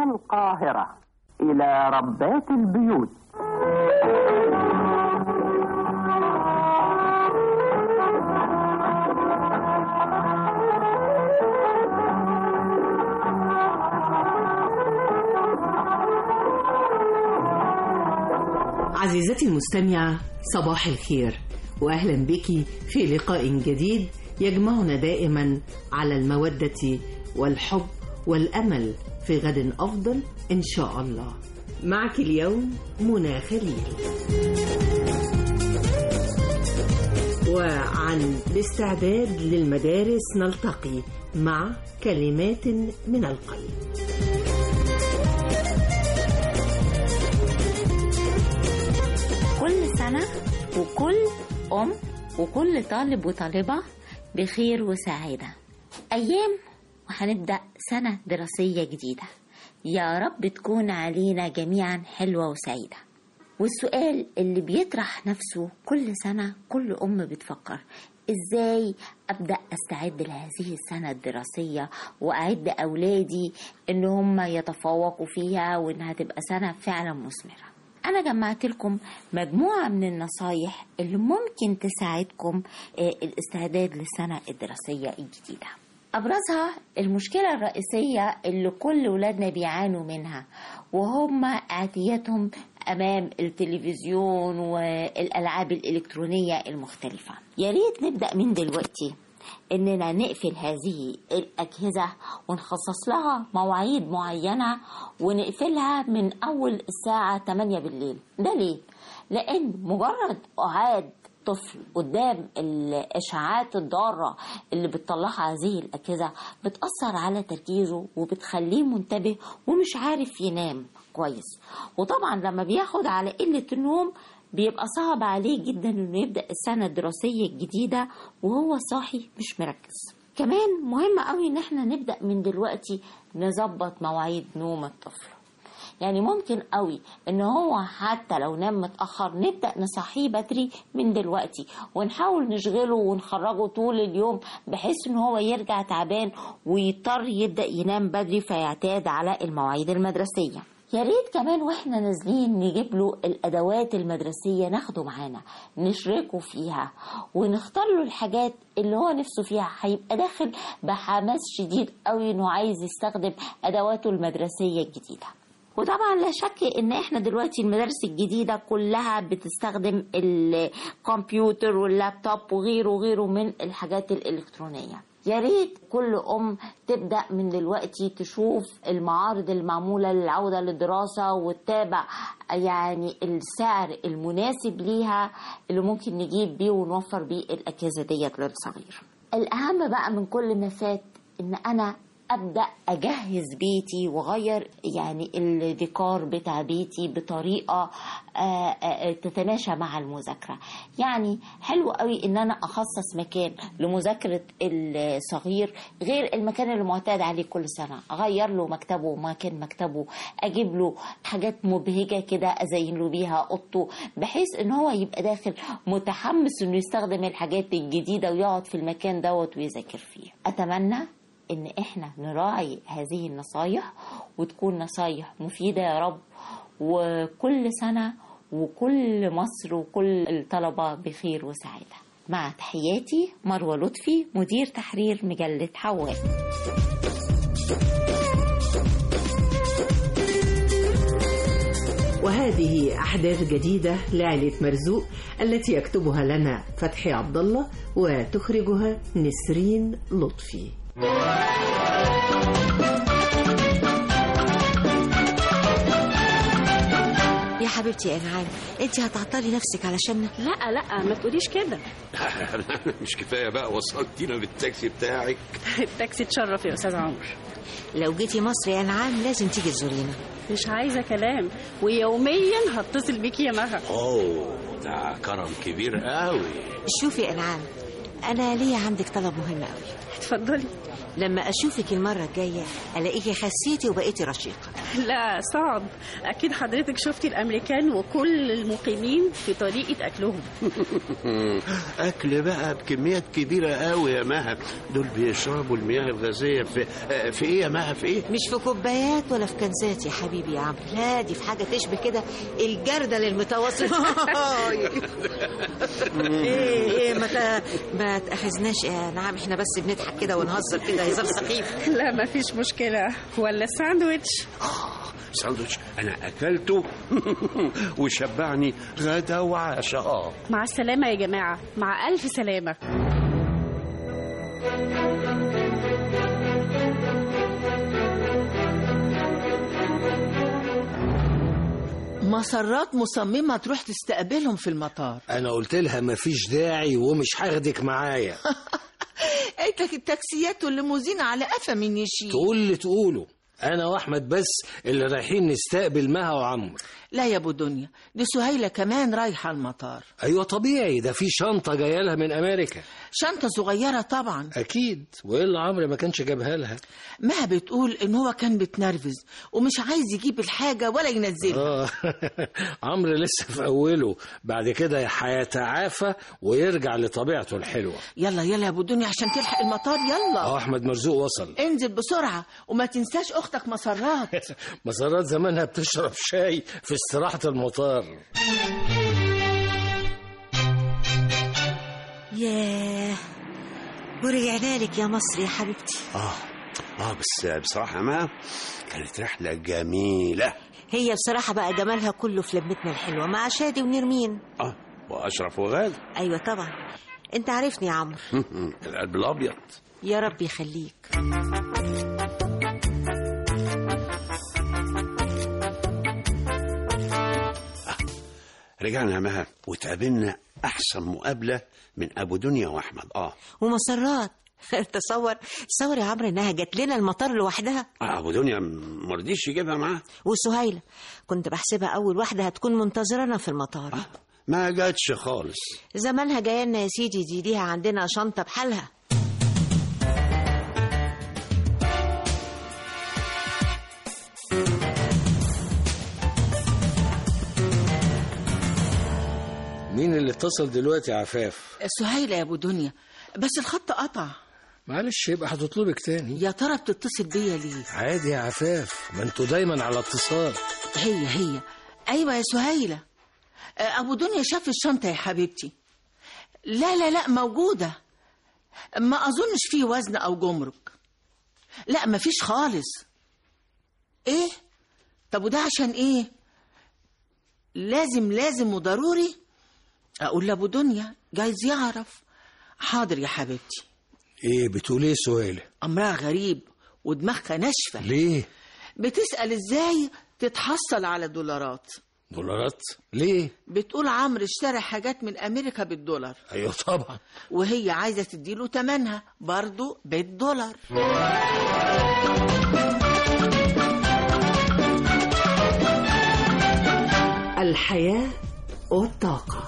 القاهرة إلى ربات البيوت. عزيزتي المستمعة، صباح الخير وأهلا بك في لقاء جديد يجمعنا دائما على المودة والحب والأمل في غد أفضل إن شاء الله. معك اليوم منى خليل، وعن الاستعداد للمدارس نلتقي مع كلمات من القلب. كل سنة وكل أم وكل طالب وطالبة بخير وسعادة. أيام وهنبدأ سنة دراسية جديدة، يا رب تكون علينا جميعا حلوة وسعيدة. والسؤال اللي بيطرح نفسه كل سنة كل أم بتفكر إزاي أبدأ أستعد لهذه السنة الدراسية وأعد أولادي إن هم يتفوقوا فيها وإنها تبقى سنة فعلا مثمرة. أنا جمعت لكم مجموعة من النصايح اللي ممكن تساعدكم الاستعداد للسنة الدراسية الجديدة. أبرزها المشكلة الرئيسية اللي كل ولادنا بيعانوا منها، وهم اعتيادهم أمام التلفزيون والألعاب الإلكترونية المختلفة. يا ريت نبدأ من دلوقتي إننا نقفل هذه الأجهزة ونخصص لها مواعيد معينة ونقفلها من أول الساعة 8 بالليل. ده ليه؟ لأن مجرد قعاد طفل قدام الإشعاعات الضارة اللي بتطلعها هذه الأجهزة بتأثر على تركيزه وبتخليه منتبه ومش عارف ينام كويس. وطبعا لما بياخد على قلة النوم بيبقى صعب عليه جدا انه يبدأ السنة الدراسية الجديدة وهو صاحي مش مركز. كمان مهم قوي ان احنا نبدأ من دلوقتي نظبط مواعيد نوم الطفل. يعني ممكن قوي ان هو حتى لو نام متأخر نبدأ نصحيه بدري من دلوقتي ونحاول نشغله ونخرجه طول اليوم بحيث ان هو يرجع تعبان ويضطر يبدأ ينام بدري فيعتاد على المواعيد المدرسية. يا ريت كمان واحنا نازلين نجيب له الادوات المدرسيه ناخده معانا نشركه فيها ونختار له الحاجات اللي هو نفسه فيها. هيبقى داخل بحماس شديد قوي انه عايز يستخدم ادواته المدرسيه الجديده. وطبعا لا شك ان احنا دلوقتي المدارس الجديده كلها بتستخدم الكمبيوتر واللابتوب وغيره من الحاجات الالكترونيه. يا ريت كل أم تبدأ من دلوقتي تشوف المعارض المعمولة للعودة للدراسة وتتابع يعني السعر المناسب ليها اللي ممكن نجيب بيه ونوفر بيه الأجهزة ديت للصغير. الأهم بقى من كل ما فات إن أنا أبدأ أجهز بيتي وغير يعني الديكور بتاع بيتي بطريقة تتماشى مع المذاكرة. يعني حلو قوي إن أنا أخصص مكان لمذاكرة الصغير غير المكان اللي معتاد عليه كل سنة. أغير له مكتبه مكان مكتبه، أجيب له حاجات مبهجة كده أزين له بيها أوضته بحيث إن هو يبقى داخل متحمس إنه يستخدم الحاجات الجديدة ويقعد في المكان دوت ويذاكر فيه. أتمنى إن إحنا نراعي هذه النصايح وتكون نصايح مفيدة يا رب، وكل سنة وكل مصر وكل الطلبة بخير وسعادة. مع تحياتي مروة لطفي، مدير تحرير مجلة حواء. وهذه أحداث جديدة لعائلة مرزوق التي يكتبها لنا فتحي عبد الله وتخرجها نسرين لطفي. يا حبيبتي يا انعام، انت هتعطلي نفسك علشان لا ما تقوليش كده. مش كفايه بقى وصلتينا بالتاكسي بتاعك؟ التاكسي تشرف يا استاذ عمرو. لو جيتي مصر يا انعام لازم تيجي تزورينا. مش عايزه كلام، ويوميا هتصل بيكي يا مها. اوه ده كرم كبير قوي. شوفي يا انعام، انا ليا عندك طلب مهم قوي. اتفضلي. لما اشوفك المره الجايه الاقيكي خسيتي وبقيتي رشيقه. لا صعب، اكيد حضرتك شفتي الامريكان وكل المقيمين في طريقه اكلهم. اكل بقى بكميات كبيره قوي يا مها. دول بيشربوا المياه الغازيه في ايه يا مها؟ في ايه؟ مش في كوبايات ولا في كنزات يا حبيبي يا عمرو، لا دي في حاجه تشبه كده الجردل المتوسط. ايه ما تاخذناش يا نعم، احنا بس بنضحك كده ونهزر كده هزار سخيف. لا ما فيش مشكله. ولا الساندويتش؟ ساندويتش انا اكلته وشبعني غدا وعشاء. مع السلامه يا جماعه، مع الف سلامه. مسرات مصممة تروح تستقبلهم في المطار. أنا قلت لها مفيش داعي ومش هاخدك معايا. قلت لك التاكسيات والليموزين على قفا من يشيل. تقول اللي تقوله، أنا وأحمد بس اللي رايحين نستقبل مها وعمرو. لا يا أبو دنيا، دي سهيلة كمان رايحة المطار. أيوة طبيعي، ده في شنطة جاية لها من أمريكا. شنطة صغيرة طبعا. أكيد، وإلا عمرو ما كانش جابها لها. مها بتقول إن هو كان بتنرفز ومش عايز يجيب الحاجة ولا ينزلها. عمرو لسه في أوله، بعد كده هيتعافى ويرجع لطبيعته الحلوة. يلا يا أبو دنيا عشان تلحق المطار. يلا. أحمد مرزوق وصل. انزل بسرعة وما تنساش أختك مسرات. مسرات زمانها بتشرب شاي في استراحة المطار. ياه، ورجعنا لك يا مصر يا حبيبتي. بس بصراحة ما كانت رحلة جميلة. هي بصراحة بقى جمالها كله في لمتنا الحلوة مع شادي ونرمين. وأشرف وغادة. أيوة طبعا، أنت عارفني يا عمرو. القلب الأبيض. يا رب يخليك. رجعنا يا مها وتقابلنا أحسن مقابلة من أبو دنيا وأحمد. ومسرات. تصور يا عمرو إنها جت لنا المطار لوحدها. أبو دنيا مرضيش يجيبها معاه. وسهيلة كنت بحسبها أول واحدة هتكون منتظرنا في المطار. ما جاتش خالص. زمانها جايه لنا يا سيدي، دي ليها عندنا شنطة بحالها. مين اللي اتصل دلوقتي يا عفاف؟ سهيلة يا أبو دنيا، بس الخط قطع. معلش يبقى هتطلبك تاني. يا ترى بتتصل بيا ليه؟ عادي يا عفاف، ما انتوا دايما على اتصال. هي أيوة يا سهيلة. أبو دنيا شاف الشنطة يا حبيبتي. لا موجودة. ما أظنش فيه وزن أو جمرك. لا مفيش خالص. إيه؟ طب وده عشان إيه؟ لازم وضروري أقول لأبو دنيا جايز يعرف. حاضر يا حبيبتي. إيه بتقول إيه سهيلة؟ أمرها غريب ودماغها ناشفة. ليه؟ بتسأل إزاي تتحصل على دولارات. دولارات؟ ليه؟ بتقول عمرو اشترى حاجات من أمريكا بالدولار. أيوة طبعا. وهي عايزة تديله تمنها برضو بالدولار. الحياة والطاقة.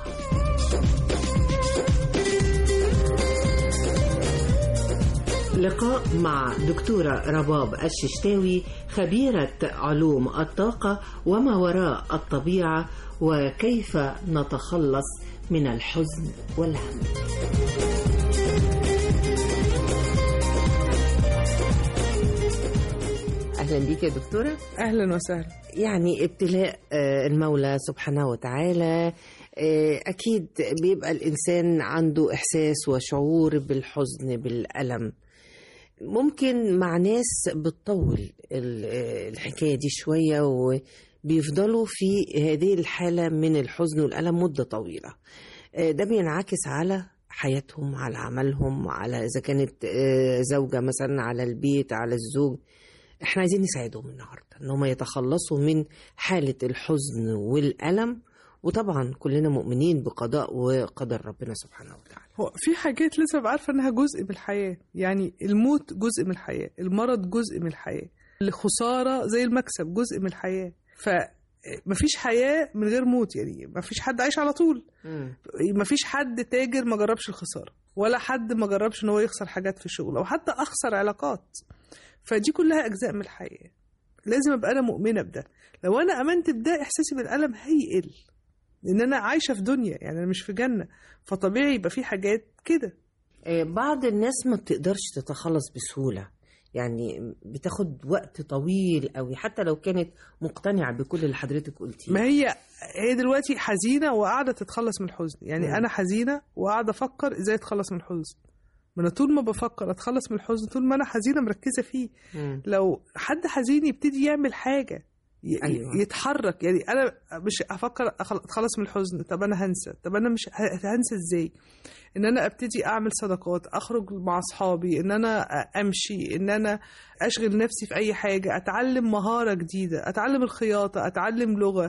لقاء مع دكتورة رباب الششتاوي، خبيرة علوم الطاقة وما وراء الطبيعة، وكيف نتخلص من الحزن والهم. أهلا بك يا دكتورة. أهلا وسهلا. يعني ابتلاء المولى سبحانه وتعالى، أكيد بيبقى الإنسان عنده إحساس وشعور بالحزن بالألم. ممكن مع ناس بتطول الحكاية دي شوية وبيفضلوا في هذه الحالة من الحزن والألم مدة طويلة. ده بينعكس على حياتهم، على عملهم، على إذا كانت زوجة مثلا، على البيت، على الزوج. احنا عايزين نساعدهم النهاردة ان هم يتخلصوا من حالة الحزن والألم، وطبعا كلنا مؤمنين بقضاء وقدر ربنا سبحانه وتعالى. هو في حاجات لسه عارفة انها جزء من الحياة، يعني الموت جزء من الحياة، المرض جزء من الحياة، الخسارة زي المكسب جزء من الحياة. فمفيش حياة من غير موت، يعني مفيش حد عايش على طول. مفيش حد تاجر ما جربش الخسارة. ولا حد ما جربش ان هو يخسر حاجات في شغله، او حتى اخسر علاقات. فدي كلها اجزاء من الحياه، لازم ابقى انا مؤمنه بده. لو انا امنت بده احساسي بالالم هيقل، لان انا عايشه في دنيا، يعني انا مش في جنه، فطبيعي يبقى في حاجات كده. بعض الناس ما بتقدرش تتخلص بسهوله، يعني بتاخد وقت طويل قوي حتى لو كانت مقتنعه بكل اللي حضرتك قلتيه. ما هي دلوقتي حزينه وقاعده تتخلص من الحزن، يعني انا حزينه وقاعده افكر ازاي اتخلص من الحزن. ما انا طول ما بفكر اتخلص من الحزن، طول ما انا حزينه مركزه فيه. لو حد حزين يبتدي يعمل حاجه، أيوة. يتحرك. يعني انا مش افكر اتخلص من الحزن، طب انا هنسى، طب انا مش هنسى ازاي؟ ان انا ابتدي اعمل صداقات، اخرج مع اصحابي، ان انا امشي، ان انا اشغل نفسي في اي حاجه، اتعلم مهاره جديده، اتعلم الخياطه، اتعلم لغه،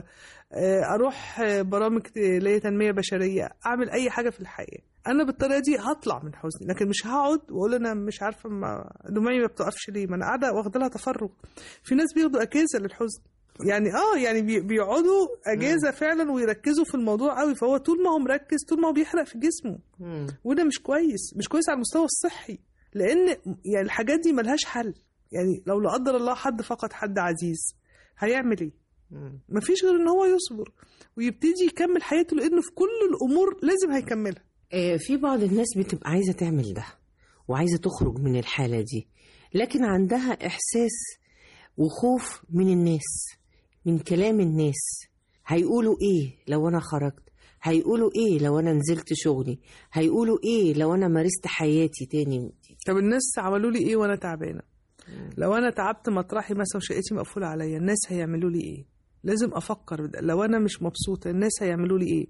اروح برامج تنميه بشريه، اعمل اي حاجه في الحياه. انا بالطريقه دي هطلع من حزني، لكن مش هقعد واقول انا مش عارفه دموعي ما بتوقفش ليه، ما انا قاعده واخده لها تفرغ. في ناس بياخدوا اجازه للحزن، يعني بيقعدوا اجازه فعلا ويركزوا في الموضوع قوي، فهو طول ما هو مركز طول ما هو بيحرق في جسمه. وده مش كويس على المستوى الصحي، لان يعني الحاجات دي ملهاش حل. يعني لو لا قدر الله حد فقد حد عزيز هيعمل ايه؟ مفيش غير ان هو يصبر ويبتدي يكمل حياته، لانه في كل الامور لازم هيكملها. في بعض الناس بتبقى عايزه تعمل ده وعايزه تخرج من الحاله دي، لكن عندها احساس وخوف من الناس، من كلام الناس. هيقولوا ايه لو انا خرجت؟ هيقولوا ايه لو انا نزلت شغلي؟ هيقولوا ايه لو انا مارست حياتي تاني؟ طب الناس عملوا لي ايه وانا تعبانه؟ لو انا تعبت مطرحي مثلا وشقتي مقفوله عليا، الناس هيعملوا لي ايه؟ لازم افكر. لو انا مش مبسوطه الناس هيعملوا لي ايه؟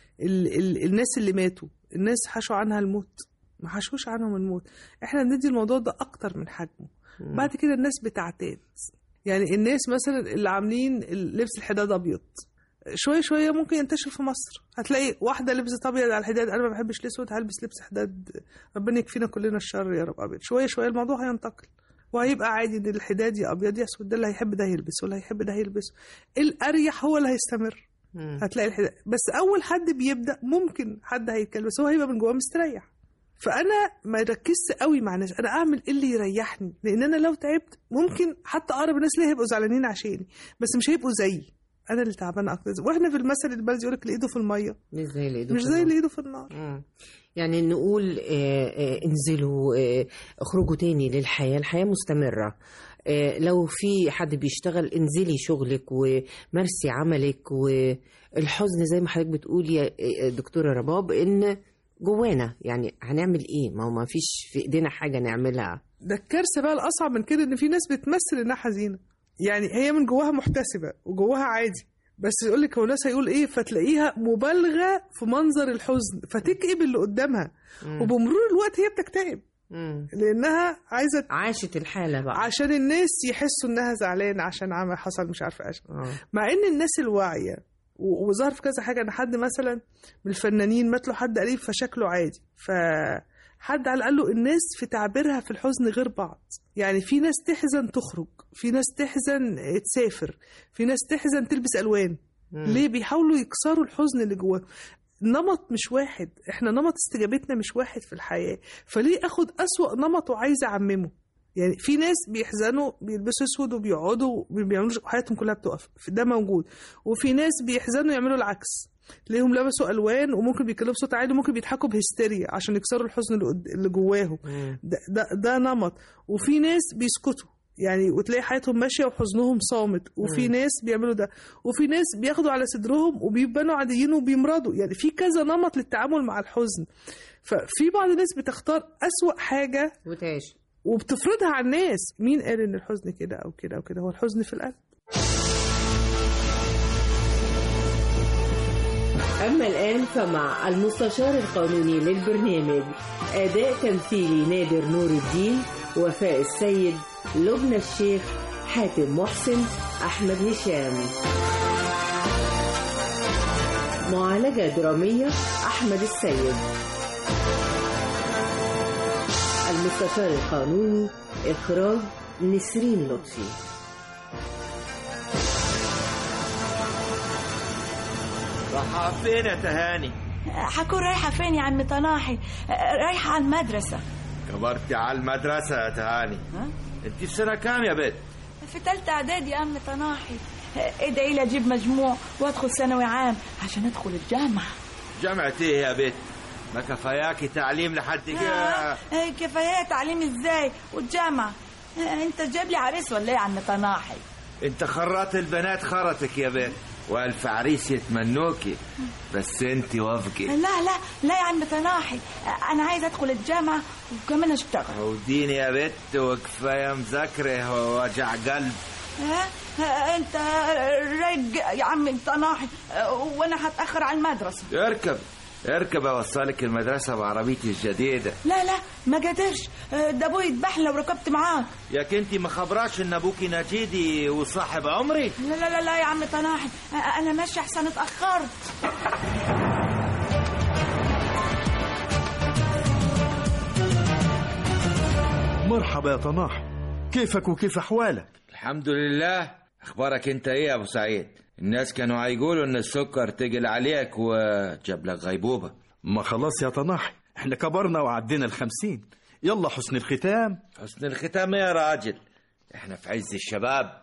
الناس اللي ماتوا، الناس حشوا عنها الموت؟ ما حشوش عنهم الموت. احنا بندي الموضوع ده اكتر من حجمه. بعد كده الناس بتعتاد. يعني الناس مثلا اللي عاملين لبس الحداد ابيض، شويه شويه ممكن ينتشر في مصر. هتلاقي واحده لبست ابيض على الحداد، انا ما بحبش الاسود هلبس لبس حداد، ربنا يكفينا كلنا الشر يا رب ابيض. شويه شويه الموضوع هينتقل وهيبقى عادي ان الحداد يا ابيض يا اسود، ده اللي هيحب ده يلبسه واللي هيحب ده يلبسه. الاريح هو اللي هيستمر. هتلاقي الحداد، بس اول حد بيبدا ممكن حد هيتكلم بس هو هيبقى من جواه مستريح. فانا ما ركزت قوي مع الناس، انا اعمل اللي يريحني، لان انا لو تعبت ممكن حتى اقرب الناس ليه هيبقوا زعلانين عشاني، بس مش هيبقوا زيي، انا اللي تعبانه اكتر. واحنا في المثل البلدي يقول لك اللي ايده في الميه مش زي اللي ايده في النار. يعني نقول انزلوا، اخرجوا تاني للحياه، الحياه مستمره. لو في حد بيشتغل انزلي شغلك ومارسي عملك. والحزن زي ما حضرتك بتقول يا دكتوره رباب ان جوانا، يعني هنعمل ايه؟ ما هو ما فيش في ايدينا حاجه نعملها. ده الكارثه بقى الاصعب من كده، ان في ناس بتمثل انها حزينه، يعني هي من جواها محتسبه وجواها عادي، بس يقول لك هو الناس هيقول ايه، فتلاقيها مبالغه في منظر الحزن فتكئب اللي قدامها. وبمرور الوقت هي بتكتئب لانها عايزه عاشت الحاله بقى عشان الناس يحسوا انها زعلانه عشان عمل حصل مش عارفه ايش. مع ان الناس الواعيه وظهر في كذا حاجه، ان حد مثلا من الفنانين مات له حد قريب فشكله عادي، فحد قال له الناس في تعبيرها في الحزن غير بعض. يعني في ناس تحزن تخرج، في ناس تحزن تسافر، في ناس تحزن تلبس الوان. ليه؟ بيحاولوا يكسروا الحزن اللي جواه. نمط مش واحد، احنا نمط استجابتنا مش واحد في الحياه، فليه اخد اسوأ نمط وعايزه اعممه؟ يعني في ناس بيحزنوا بيلبسوا اسود وبيقعدوا بيعملوا حياتهم كلها بتقف، ده موجود. وفي ناس بيحزنوا يعملوا العكس، تلاقيهم لبسوا الوان وممكن بيتكلموا بصوت عالي وممكن بيضحكوا بهستيريا عشان يكسروا الحزن اللي جواهم. ده نمط. وفي ناس بيسكتوا، يعني وتلاقي حياتهم ماشيه وحزنهم صامت. وفي ناس بيعملوا ده، وفي ناس بياخدوا على صدرهم وبيبانوا عاديين وبيمرضوا. يعني في كذا نمط للتعامل مع الحزن. ففي بعض الناس بتختار أسوأ حاجه وتعيش وبتفرضها على الناس. مين قال ان الحزن كده او كده او كده؟ هو الحزن في القلب. أما الآن فمع المستشار القانوني للبرنامج، أداء تمثيلي نادر نور الدين، وفاء السيد، لبنى الشيخ، حاتم محسن، أحمد هشام. معالجة درامية أحمد السيد. المستشار القانوني، إخراج نسرين لطفي. راح فين يا تهاني؟ هكون رايحة فين يا عم طناحي؟ رايحة على المدرسة. كبرتي على المدرسة يا تهاني. انت في سنة كام يا بنت؟ في 3 إعدادي يا عم طناحي. ادعي لي اجيب مجموع وادخل ثانوي عام عشان ادخل الجامعة. جامعة ايه يا بنت؟ ما كفاياكي تعليم لحد كده؟ كفاية تعليم ازاي والجامعة؟ انت جايب لي عريس ولا ايه يا عم طناحي؟ انت خرات البنات خرتك يا بنت، والف عريس يتمنوكي، بس انت وافقي. لا لا لا يا عم طناحي، انا عايز ادخل الجامعة وكمان اشتغل. وديني يا بنت وكفايه مذاكره ووجع قلب. انت رج يا عم طناحي وانا هتاخر على المدرسة. اركب اوصلك المدرسة بعربيتي الجديدة. لا ما قدرش، ده ابوي يذبحني لو ركبت معاه. ياك انت ما خبراش ان ابوكي نجيدي وصاحب عمري؟ لا يا عم طناحي، انا ماشي احسن اتاخرت. مرحبا يا طناحي، كيفك وكيف احوالك؟ الحمد لله. اخبارك انت ايه يا ابو سعيد؟ الناس كانوا هيقولوا ان السكر تقل عليك وجاب لك غيبوبة. ما خلاص يا طناحي، احنا كبرنا وعدينا 50. يلا حسن الختام. حسن الختام يا راجل، احنا في عز الشباب.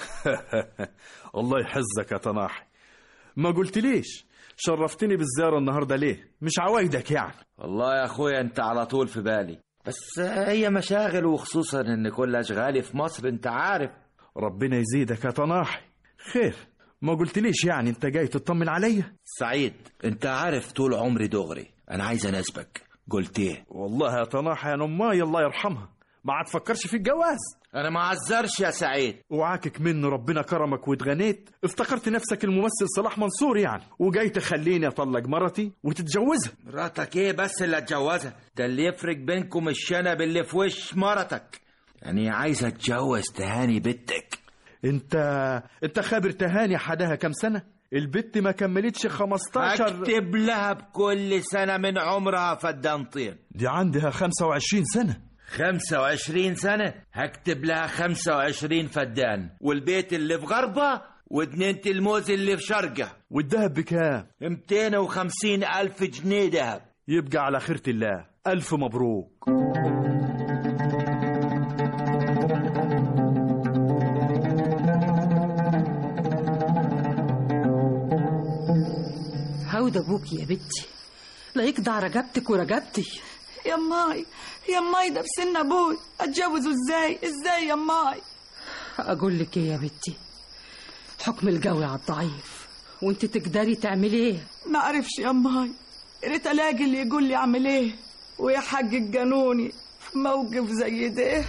الله يحزك يا طناحي. ما قلت ليش شرفتني بالزيارة النهاردة ليه؟ مش عوايدك يعني. والله يا اخويا انت على طول في بالي، بس هي مشاغل، وخصوصا ان كل اشغالي في مصر انت عارف. ربنا يزيدك يا طناحي. خير، ما قلت ليش يعني انت جاي تطمن عليا؟ سعيد انت عارف طول عمري دغري انا عايز اناسبك. قلت ايه؟ والله يا طناحي انا امي الله يرحمها ما عاد فكرش في الجواز. انا ما عذرش يا سعيد. وعاكك منه ربنا كرمك واتغنيت، افتكرت نفسك الممثل صلاح منصور يعني، وجاي تخليني اطلق مرتي وتتجوزها. مراتك ايه بس اللي اتجوزها؟ ده اللي يفرق بينكم الشنب اللي في وش مرتك. يعني عايز اتجوز تهاني بنتك. انت خابر تهاني حدها كم سنة؟ البت ما كملتش 15. اكتب لها بكل سنة من عمرها فدان طين. دي عندها 25 سنة. 25 سنة؟ هكتب لها 25 فدان، والبيت اللي في غربة وجنينة الموز اللي في شرقة. والدهب بكام؟ 250,000 جنيه دهب. يبقى على خيرة الله، ألف مبروك. عود ابوك يا بنتي، لا يقضع رقبتك ورقبتي. يا ماي ده بسن ابوي، اتجوزه ازاي يا ماي؟ اقول لك ايه يا بنتي، حكم القوي على الضعيف، وانت تقدري تعملي ايه؟ ما اعرفش يا ماي، ريت الاقي اللي يقول لي اعمل ايه ويحقق قانوني في موقف زي ده.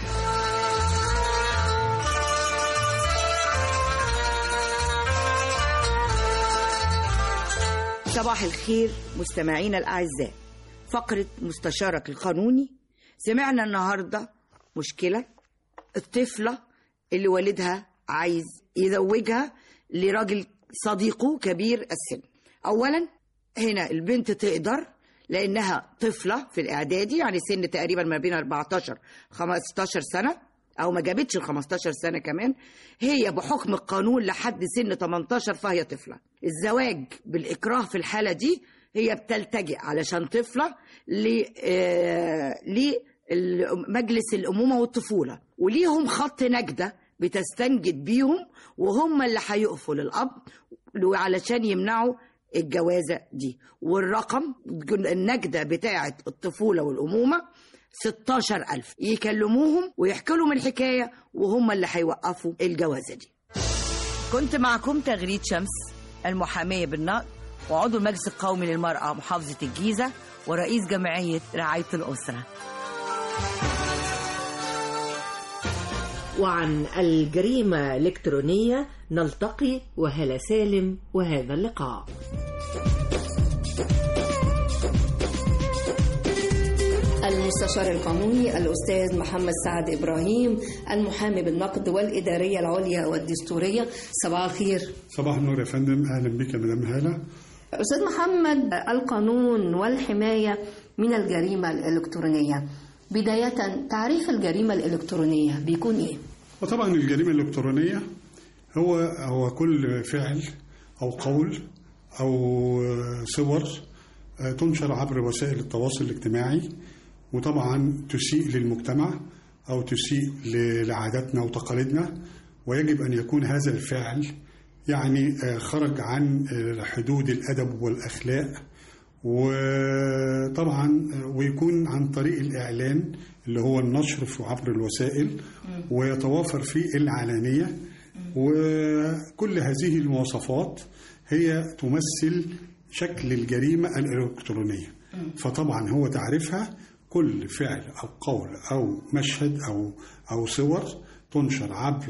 صباح الخير مستمعينا الأعزاء. فقرة مستشارك القانوني. سمعنا النهاردة مشكلة الطفلة اللي والدها عايز يزوجها لراجل صديقه كبير السن. أولا هنا البنت تقدر لأنها طفلة في الإعدادي، يعني سن تقريبا ما بين 14-15 سنة، أو ما جابتش 15 سنة كمان، هي بحكم القانون لحد سن 18 فهي طفلة. الزواج بالإكراه في الحالة دي هي بتلتجئ علشان طفلة لمجلس الأمومة والطفولة، وليهم خط نجدة بتستنجد بيهم، وهم اللي هيقفوا للأب علشان يمنعوا الجوازة دي. والرقم النجدة بتاعة الطفولة والأمومة 16,000. يكلموهم ويحكوا لهم الحكاية وهم اللي هيوقفوا الجوازة دي. كنت معكم تغريد شمس، المحامية بالنقد وعضو المجلس القومي للمرأة محافظة الجيزة ورئيس جمعية رعاية الأسرة. وعن الجريمة الإلكترونية نلتقي وهلا سالم وهذا اللقاء. المستشار القانوني الأستاذ محمد سعد إبراهيم، المحامي بالنقد والإدارية العليا والدستورية. صباح الخير. صباح النور يا فندم، أهلا بك يا مدام هالة. أستاذ محمد، القانون والحماية من الجريمة الإلكترونية. بداية تعريف الجريمة الإلكترونية بيكون إيه؟ وطبعا الجريمة الإلكترونية هو كل فعل أو قول أو صور تنشر عبر وسائل التواصل الاجتماعي، وطبعا تسيء للمجتمع أو تسيء لعاداتنا وتقاليدنا، ويجب أن يكون هذا الفعل يعني خرج عن حدود الأدب والأخلاق، وطبعا ويكون عن طريق الإعلان اللي هو النشر في عبر الوسائل، ويتوافر فيه العلانية. وكل هذه المواصفات هي تمثل شكل الجريمة الإلكترونية. فطبعا هو تعريفها كل فعل أو قول أو مشهد أو صور تنشر عبر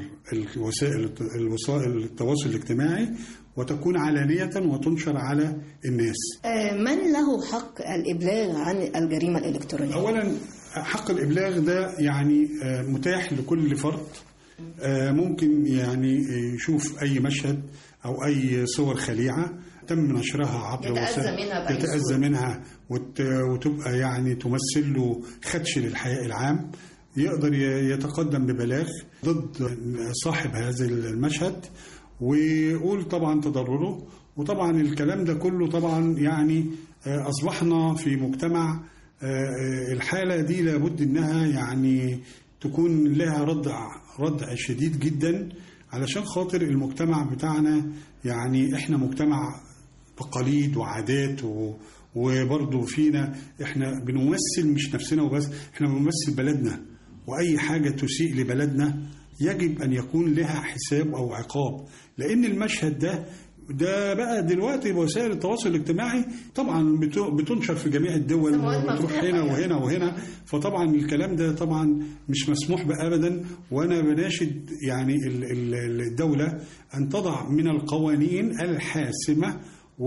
الوسائل التواصل الاجتماعي، وتكون علانية وتنشر على الناس. من له حق الإبلاغ عن الجريمة الإلكترونية؟ أولا حق الإبلاغ ده يعني متاح لكل فرد، ممكن يعني يشوف أي مشهد أو أي صور خليعة تم نشرها عبر وسائل يتأذى منها وتبقى يعني تمثل له خدش للحياء العام، يقدر يتقدم ببلاغ ضد صاحب هذا المشهد ويقول طبعا تضرره. وطبعا الكلام ده كله طبعا يعني أصبحنا في مجتمع الحالة دي لابد إنها يعني تكون لها ردع شديد جدا، علشان خاطر المجتمع بتاعنا يعني إحنا مجتمع تقاليد وعادات، وبرضه فينا إحنا بنمثل مش نفسنا وبس، إحنا بنمثل بلدنا، وأي حاجة تسيء لبلدنا يجب أن يكون لها حساب أو عقاب. لأن المشهد ده بقى دلوقتي بوسائل التواصل الاجتماعي طبعا بتنشر في جميع الدول وبتروح هنا وهنا وهنا، فطبعا الكلام ده طبعا مش مسموح به أبدا. وأنا بناشد يعني الدولة أن تضع من القوانين الحاسمة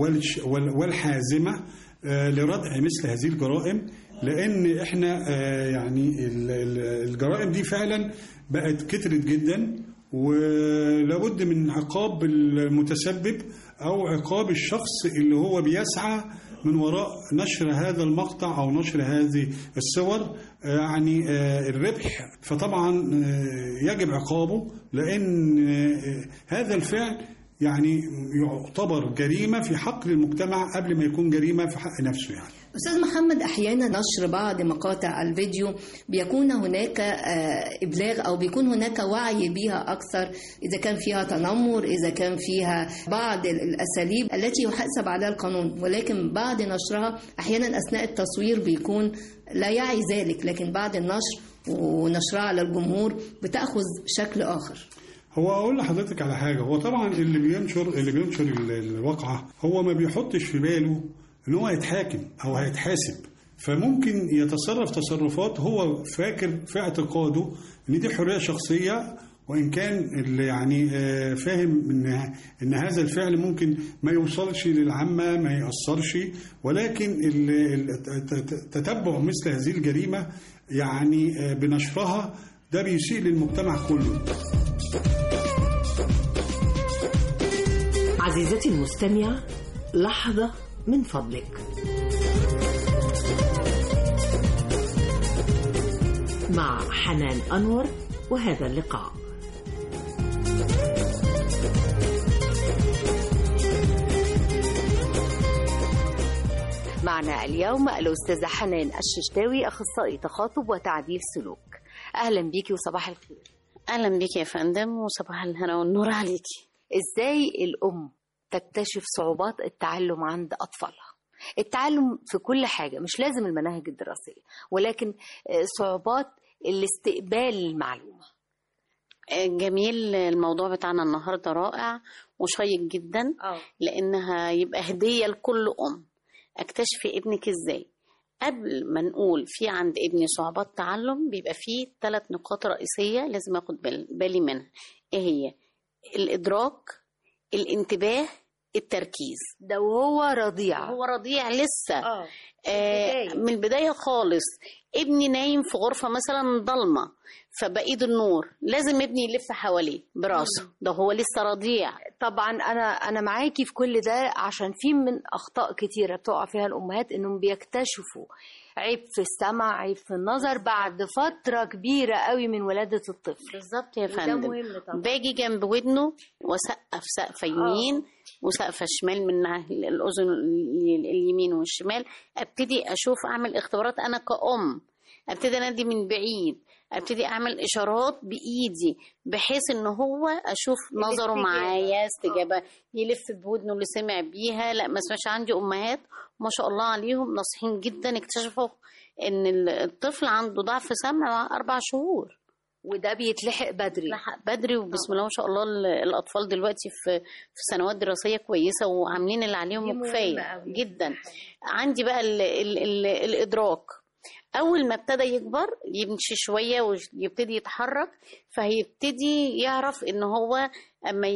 والحازمة لردع مثل هذه الجرائم، لأن احنا يعني الجرائم دي فعلا بقت كترت جدا، ولابد من عقاب المتسبب أو عقاب الشخص اللي هو بيسعى من وراء نشر هذا المقطع أو نشر هذه الصور يعني الربح. فطبعا يجب عقابه، لأن هذا الفعل يعني يعتبر جريمة في حق المجتمع قبل ما يكون جريمة في حق نفسه. يعني أستاذ محمد، أحيانا نشر بعض مقاطع الفيديو بيكون هناك إبلاغ أو بيكون هناك وعي بها أكثر، إذا كان فيها تنمر، إذا كان فيها بعض الأساليب التي يحاسب عليها القانون، ولكن بعد نشرها أحيانا أثناء التصوير بيكون لا يعي ذلك، لكن بعد النشر ونشرها على الجمهور بتأخذ شكل آخر. هو أقول لحضرتك على حاجة، هو طبعا اللي بينشر الواقعة هو ما بيحطش في باله ان هو يتحاكم او هيتحاسب، فممكن يتصرف تصرفات هو فاكر في اعتقاده ان دي حرية شخصية، وان كان اللي يعني فاهم ان هذا الفعل ممكن ما يوصلش للعامة، ما يأثرش، ولكن تتبع مثل هذه الجريمة يعني بنشرها ده بيسيء للمجتمع كله. عزيزتي المستمع، لحظة من فضلك. مع حنان أنور وهذا اللقاء. معنا اليوم الأستاذة حنان الششتاوي، أخصائي تخاطب وتعديل سلوك. أهلا بيكي وصباح الخير. أهلا بيكي يا فندم، وصباح الهنا والنور عليكي. إزاي الأم تكتشف صعوبات التعلم عند أطفالها؟ التعلم في كل حاجة، مش لازم المناهج الدراسية، ولكن صعوبات الاستقبال المعلومة. جميل، الموضوع بتاعنا النهاردة رائع وشيق جدا، لأنها يبقى هدية لكل أم. اكتشفي ابنك إزاي؟ قبل ما نقول في عند ابني صعوبات تعلم، بيبقى فيه 3 نقاط رئيسية لازم أخد بالي منها. إيه هي؟ الإدراك، الانتباه، التركيز. ده وهو رضيع. هو رضيع لسه. من البداية خالص. ابني نايم في غرفة مثلا ضلمة، فبقيد النور لازم ابني يلف حواليه براسه، ده هو لسه رضيع. طبعا انا معاكي في كل ده، عشان في من اخطاء كتيرة بتقع فيها الامهات انهم بيكتشفوا عيب في السمع، عيب في النظر بعد فترة كبيرة قوي من ولادة الطفل. بالظبط يا وده فندم. مهم طبعا. باجي جنب ودنه وسقف سقفة يمين وسقفة شمال من الأذن اليمين والشمال. ابتدي أشوف، أعمل اختبارات أنا كأم، ابتدي أنادي من بعيد، ابتدي اعمل اشارات بايدي بحيث ان هو اشوف نظره معايا استجابه، يلف بودنه اللي سمع بيها. لا ما سمعش. عندي امهات ما شاء الله عليهم ناصحين جدا، اكتشفوا ان الطفل عنده ضعف سمع 4 شهور، وده بيتلحق بدري. وبسم الله ما شاء الله الاطفال دلوقتي في سنوات دراسيه كويسه وعاملين اللي عليهم وكفايه جدا. عندي بقى الادراك. أول ما ابتدى يكبر يمشي شوية ويبتدي يتحرك، فهيبتدي يعرف إن هو أما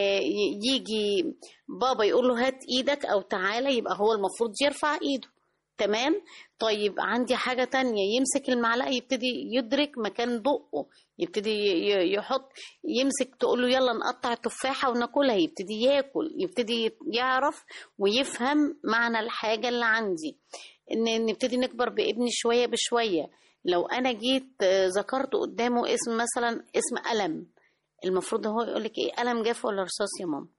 يجي بابا يقول له هات إيدك أو تعالى، يبقى هو المفروض يرفع إيده. تمام. طيب عندي حاجة تانية، يمسك المعلقة يبتدي يدرك مكان بقه، يبتدي يحط، يمسك تقول له يلا نقطع التفاحة وناكلها، يبتدي ياكل، يبتدي يعرف ويفهم معنى الحاجة اللي عندي. ان نبتدي نكبر بابني شويه بشويه. لو انا جيت ذكرت قدامه اسم مثلا اسم قلم، المفروض هو يقول لك ايه، قلم جاف ولا رصاص يا ماما؟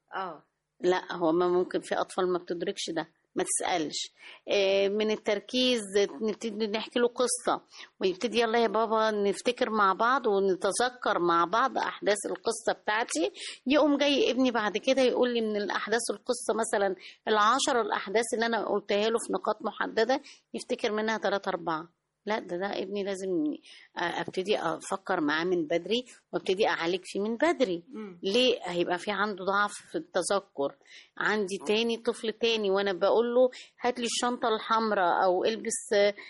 لا، هو ما ممكن في اطفال ما بتدركش ده، ما تسألش. من التركيز نبتدي نحكي له قصة ويبتدي يلا يا بابا نفتكر مع بعض ونتذكر مع بعض أحداث القصة بتاعتي. يقوم جاي ابني بعد كده يقول لي من الأحداث القصة مثلا 10 الأحداث اللي أنا قلتها له في نقاط محددة يفتكر منها 3-4. لا ده ابني لازم ابتدي افكر معاه من بدري وابتدي اعالج فيه من بدري. ليه؟ هيبقى في عنده ضعف في التذكر. عندي تاني طفل تاني وانا بقول له هات لي الشنطه الحمراء او البس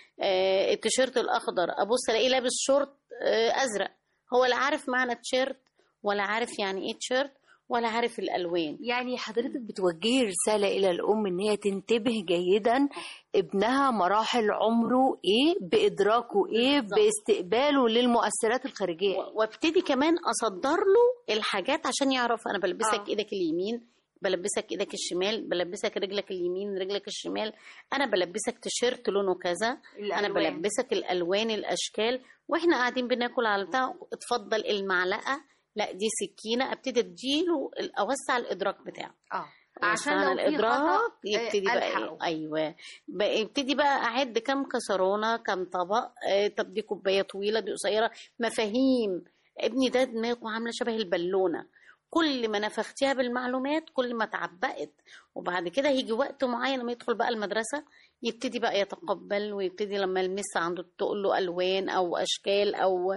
التيشيرت الاخضر، ابص الاقيه لابس شورت ازرق. هو لا عارف معنى تيشيرت ولا عارف يعني ايه تيشيرت ولا عارف الالوان. يعني حضرتك بتوجهي رساله الى الام ان هي تنتبه جيدا ابنها مراحل عمره ايه، بادراكه ايه، باستقباله للمؤثرات الخارجيه، وابتدي كمان اصدر له الحاجات عشان يعرف. انا بلبسك ايدك اليمين، بلبسك ايدك الشمال، بلبسك رجلك اليمين رجلك الشمال، انا بلبسك تيشيرت لونه كذا، انا بلبسك الالوان الاشكال، واحنا قاعدين بناكل على بتاع اتفضل المعلقه، لا دي سكينه. ابتدي اديله اوسع الادراك بتاعه. عشان لو الادراك يبتدي بقى ايوه يبتدي بقى اعد كم كسرونه كم طبق، طب دي كوبايه طويله دي قصيره، مفاهيم. ابني ده دماغه عامله شبه البالونه، كل ما نفختيها بالمعلومات كل ما تعبقت. وبعد كده هيجي وقت معين لما يدخل بقى المدرسه يبتدي بقى يتقبل، ويبتدي لما المس عنده تقول له الوان او اشكال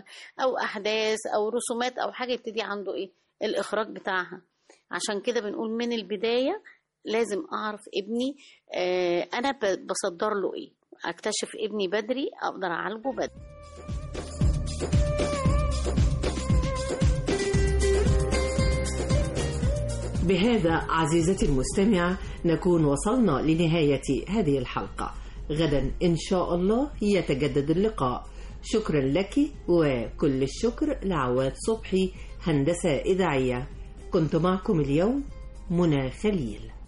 او احداث او رسومات او حاجه، يبتدي عنده ايه الاخراج بتاعها. عشان كده بنقول من البدايه لازم اعرف ابني انا بصدر له ايه، اكتشف ابني بدري اقدر اعالجه بدري. بهذا عزيزتي المستمعة نكون وصلنا لنهاية هذه الحلقة. غدا إن شاء الله يتجدد اللقاء. شكرا لك وكل الشكر لعواد صبحي هندسة إذاعية. كنت معكم اليوم منى خليل.